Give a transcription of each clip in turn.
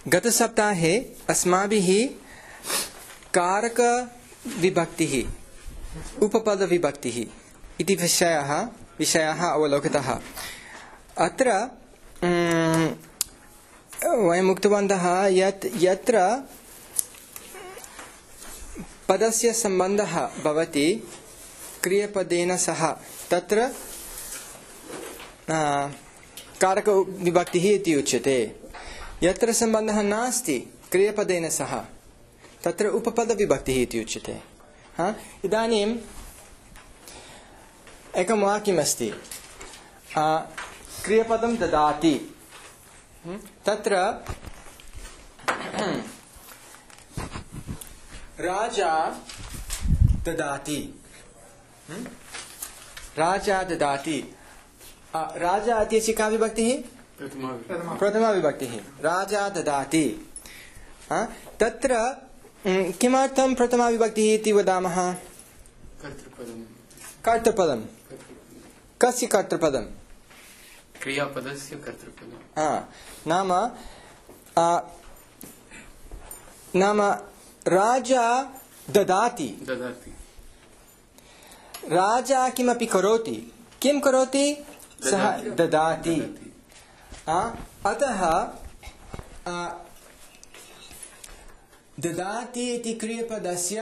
गतसप्ताहे अस्माभिः कारक विभक्तिः उपपदविभक्तिः इति विषयः अवलोकितः। अत्र वयम् उक्तवन्तः यत् यत्र पदस्य सम्बन्धः भवति क्रियपदेन सह तत्र कारक विभक्तिः इति उच्यते। यत्र सम्बन्धः नास्ति क्रियपदेन सह तत्र उपपदविभक्तिः इति उच्यते। इदानीम् एकं वाक्यमस्ति, क्रियपदं ददाति। तत्र राजा ददाति, राजा ददाति। राजा इत्यस्य का विभक्तिः? प्रथमा विभक्तिः। राजा ददाति। तत्र किमर्थं प्रथमा विभक्तिः इति वदामः? कर्तृपदं। कस्य कर्तृपदं? क्रियापदस्य कर्तृपदं। नाम राजा ददाति। राजा किमपि करोति। किं करोति? सः ददाति। अतः ददाति इति क्रियपदस्य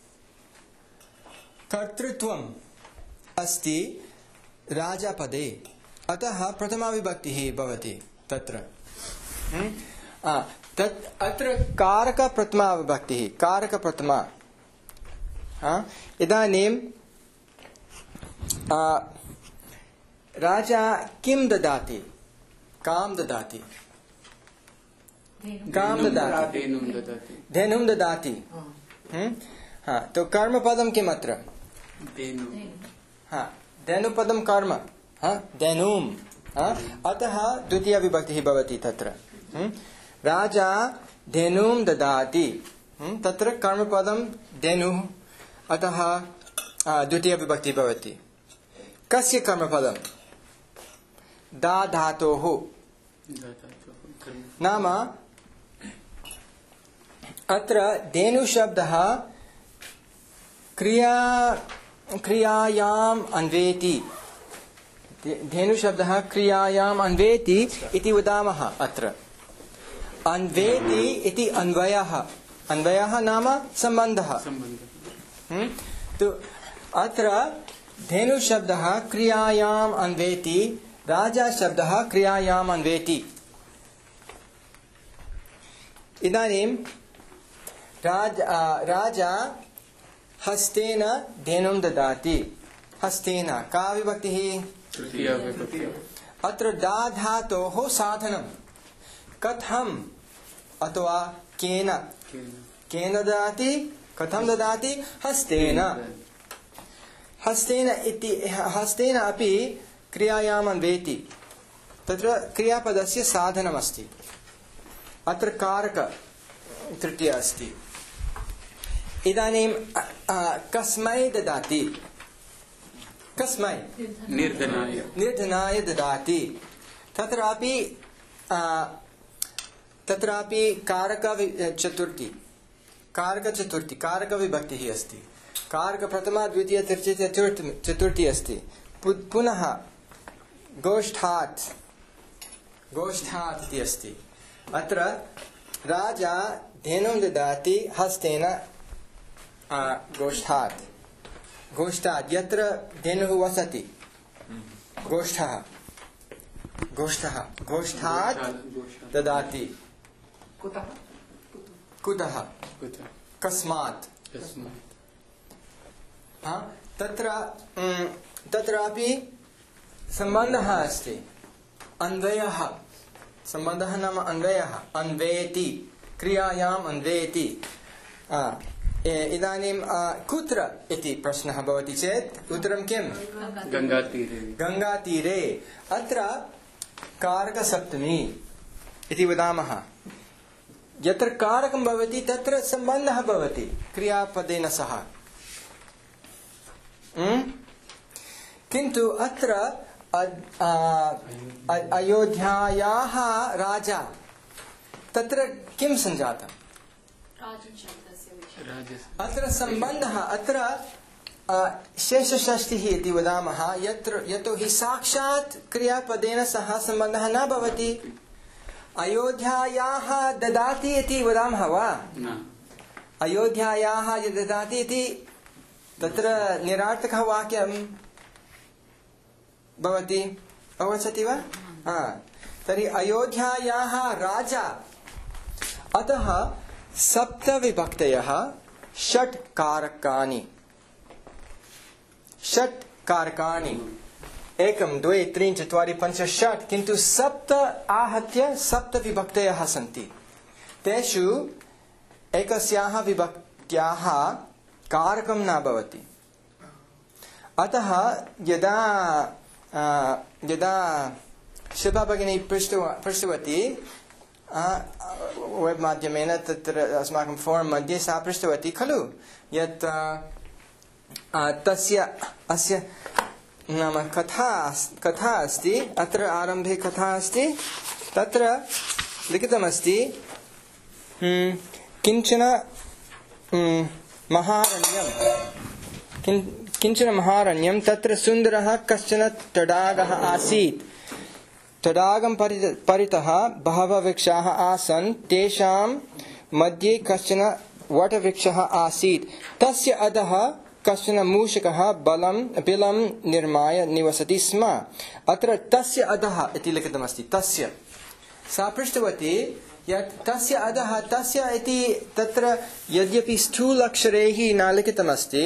कर्तृत्वम् अस्ति राजापदे। अतः प्रथमा विभक्तिः भवति तत्र। अत्र कारक प्रथमा विभक्तिः, कारक प्रथमा। इदानीं राजा किं ददाति? कां ददाति? गां ददाति, धेनुं ददाति। तो कर्मपदं किम् अत्र? धेनुपदं कर्म, धेनुम्। अतः द्वितीया विभक्तिः भवति तत्र। राजा धेनुं ददाति, तत्र कर्मपदं धेनुः, अतः द्वितीया विभक्तिः भवति। कस्य कर्मपदं? दा धातोः। नाम अत्र धेनु शब्दः क्रियायाम् अन्वेति। धेनु शब्दः क्रियायाम् अन्वेति इति वदामः। अत्र अन्वेति इति अन्वयः। अन्वयः नाम सम्बन्धः। तो अत्र धेनु शब्दः क्रियायाम् अन्वेति, राजा शब्दः क्रियायाम् अन्वेति। इदानीं राजा हस्तेन धेनुं ददाति। हस्तेन का विभक्तिः? तृतीया विभक्तिः। अत्र दा धातोः साधनं कथम् अथवा केन? केन ददाति? कथं ददाति? हस्तेन। हस्तेन अपि क्रियायाम् अन्वेति। तत्र क्रियापदस्य साधनमस्ति। अत्र कारक तृतीया अस्ति। इदानीं कस्मै ददाति? कस्मै? निर्धनाय ददाति। तत्रापि कारक विभक्तिः अस्ति। कारक प्रथमा द्वितीया तृतीया चतुर्थी अस्ति। पुनः गोष्ठात् इति अस्ति। अत्र राजा धेनुं ददाति हस्तेन गोष्ठात् यत्र धेनुः वसति। गोष्ठात् ददाति। कुतः? कस्मात्? तत्रापि सम्बन्धः अस्ति। अन्वयः। सम्बन्धः नाम अन्वयः। अन्वेति, क्रियायाम् अन्वेति। इदानीं कुत्र इति प्रश्नः भवति चेत् उत्तरं किम्? गङ्गातीरे। अत्र कारकसप्तमी इति वदामः। यत्र कारकं भवति तत्र सम्बन्धः भवति क्रियापदेन सह। किन्तु अत्र अयोध्यायाः राजा तत्र किं सञ्जातम्? अत्र सम्बन्धः अत्र शेषषष्टिः इति वदामः यतो हि साक्षात् क्रियापदेन सह सम्बन्धः न भवति। अयोध्यायाः ददाति इति वदामः वा? अयोध्यायाः ददाति इति तत्र निरार्थकः वाक्यं भवति, अवगच्छति वा? तर्हि अयोध्यायाः राजा, अतः सप्तविभक्तयः षट् कारकाणि, षट् कारकाणि 1 2 3 4 5 6, किन्तु सप्त आहत्य सप्तविभक्तयः सन्ति। तेषु एकस्याः विभक्त्याः कारकं न भवति। अतः यदा शिल्पा भगिनी पृष्टवती वेब् माध्यमेन, तत्र अस्माकं फोरम् मध्ये सा पृष्टवती खलु यत् अस्य नाम कथा अस्ति, अत्र आरम्भे कथा अस्ति, तत्र लिखितमस्ति किञ्चन महारण्यं तत्र सुन्दरः कश्चन तडागः आसीत्। तडागं परितः बहवः वृक्षाः आसन्, तेषां मध्ये कश्चन वटवृक्षः आसीत्। तस्य अधः कश्चन मूषकः बिलं निर्माय निवसति स्म। अत्र तस्य अधः इति लिखितमस्ति। तस्य सा पृष्टवती यत् तस्य अधः, तस्य इति तत्र यद्यपि स्थूलक्षरैः न लिखितमस्ति,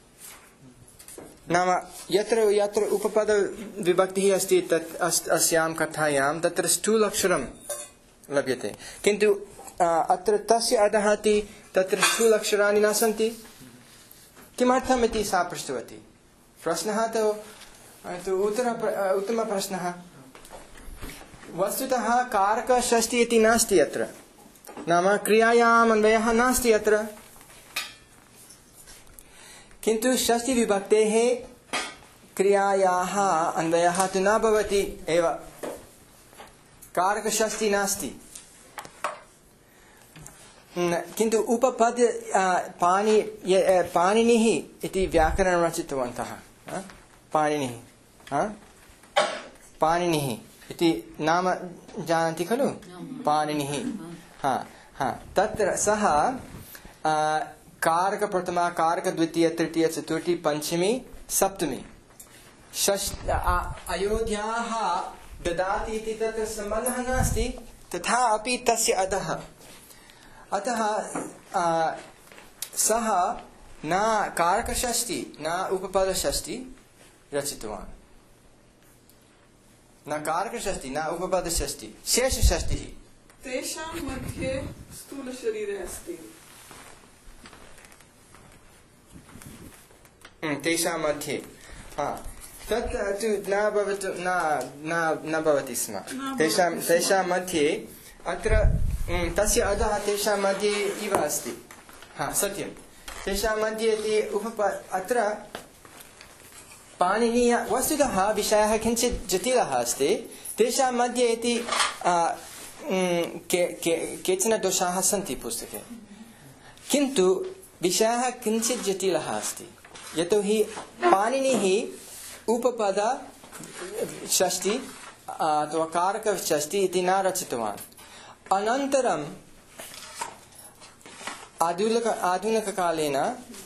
नाम यत्र उपपद विभक्तिः अस्ति तत् अस्यां कथायां तत्र स्थूलक्षरं लभ्यते, किन्तु अत्र तस्य अधः इति तत्र स्थूलक्षराणि न सन्ति। किमर्थम् इति सा पृष्टवती। प्रश्नः तु उत्तमप्रश्नः। वस्तुतः कारकषष्ठी इति नास्ति अत्र, नाम क्रियायाम् अन्वयः नास्ति अत्र, किन्तु षष्ठीविभक्तेः क्रियायाः अन्वयः तु न भवति एव। कारकषष्ठी नास्ति, किन्तु उपपद पाणिनिः इति व्याकरणं रचितवन्तः। पाणिनिः इति नाम जानन्ति खलु? पाणिनिः। तत्र सः कारक प्रथमा, कारक द्वितीय, तृतीय, चतुर्थी, पंचमी, सप्तमी, अयोध्याः ददाति इति तत्र सम्बन्धः नास्ति, तथापि तस्य अधः। अतः सः न कारकषष्ठी न उपपदषष्ठी रचितवान्, न कारकषष्ठी न उपपदषष्ठी, शेषषष्टिः। तेषां मध्ये स्थूलशरीरे अस्ति। तेषां मध्ये तत् तु न भवति स्म। तेषां मध्ये अत्र तस्य अधः तेषां मध्ये इव अस्ति। सत्यं, तेषां मध्ये इति अत्र पाणिनीय वस्तुतः विषयः किञ्चित् जटिलः अस्ति। तेषां मध्ये इति केचन दोषाः सन्ति पुस्तके, किन्तु विषयः किञ्चित् जटिलः अस्ति, यतोहि पाणिनिः उपपद षष्ठी अथवा कारक षष्ठी इति न रचितवान्। अनन्तरं आधुनिककालेन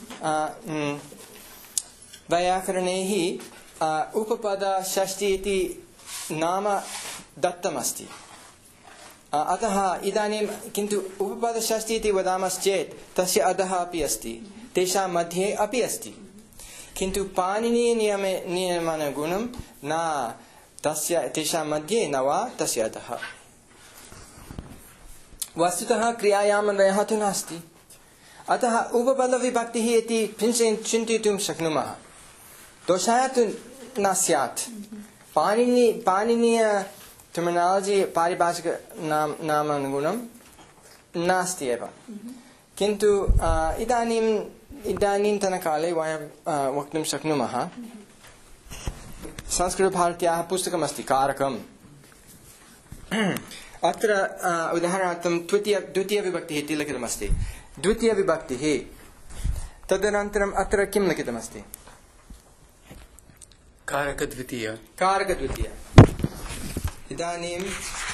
वैयाकरणैः उपपद षष्ठी इति नाम दत्तमस्ति। अतः इदानीं किन्तु उपपद षष्ठी इति वदामश्चेत् तस्य अधः अपि अस्ति, तेषां मध्ये अपि अस्ति, किन्तु पाणिनीय नियमानुगुणं न तेषां मध्ये न वा तस्य अधः। वस्तुतः क्रियायाम् अन्वयः तु नास्ति, अतः उपपदविभक्तिः इति चिन्तयितुं शक्नुमः। दोषः तु न स्यात्। पाणिनीय टर्मिनालजि पारिभाषिक नामानुगुणं नास्ति एव, किन्तु इदानीन्तनकाले वयं वक्तुं शक्नुमः। संस्कृतभारत्याः पुस्तकमस्ति कारकम्। अत्र उदाहरणार्थं द्वितीयविभक्तिः इति लिखितमस्ति द्वितीयविभक्तिः तदनन्तरम् अत्र किं लिखितमस्ति कारकद्वितीय कारकद्वितीय इदानीं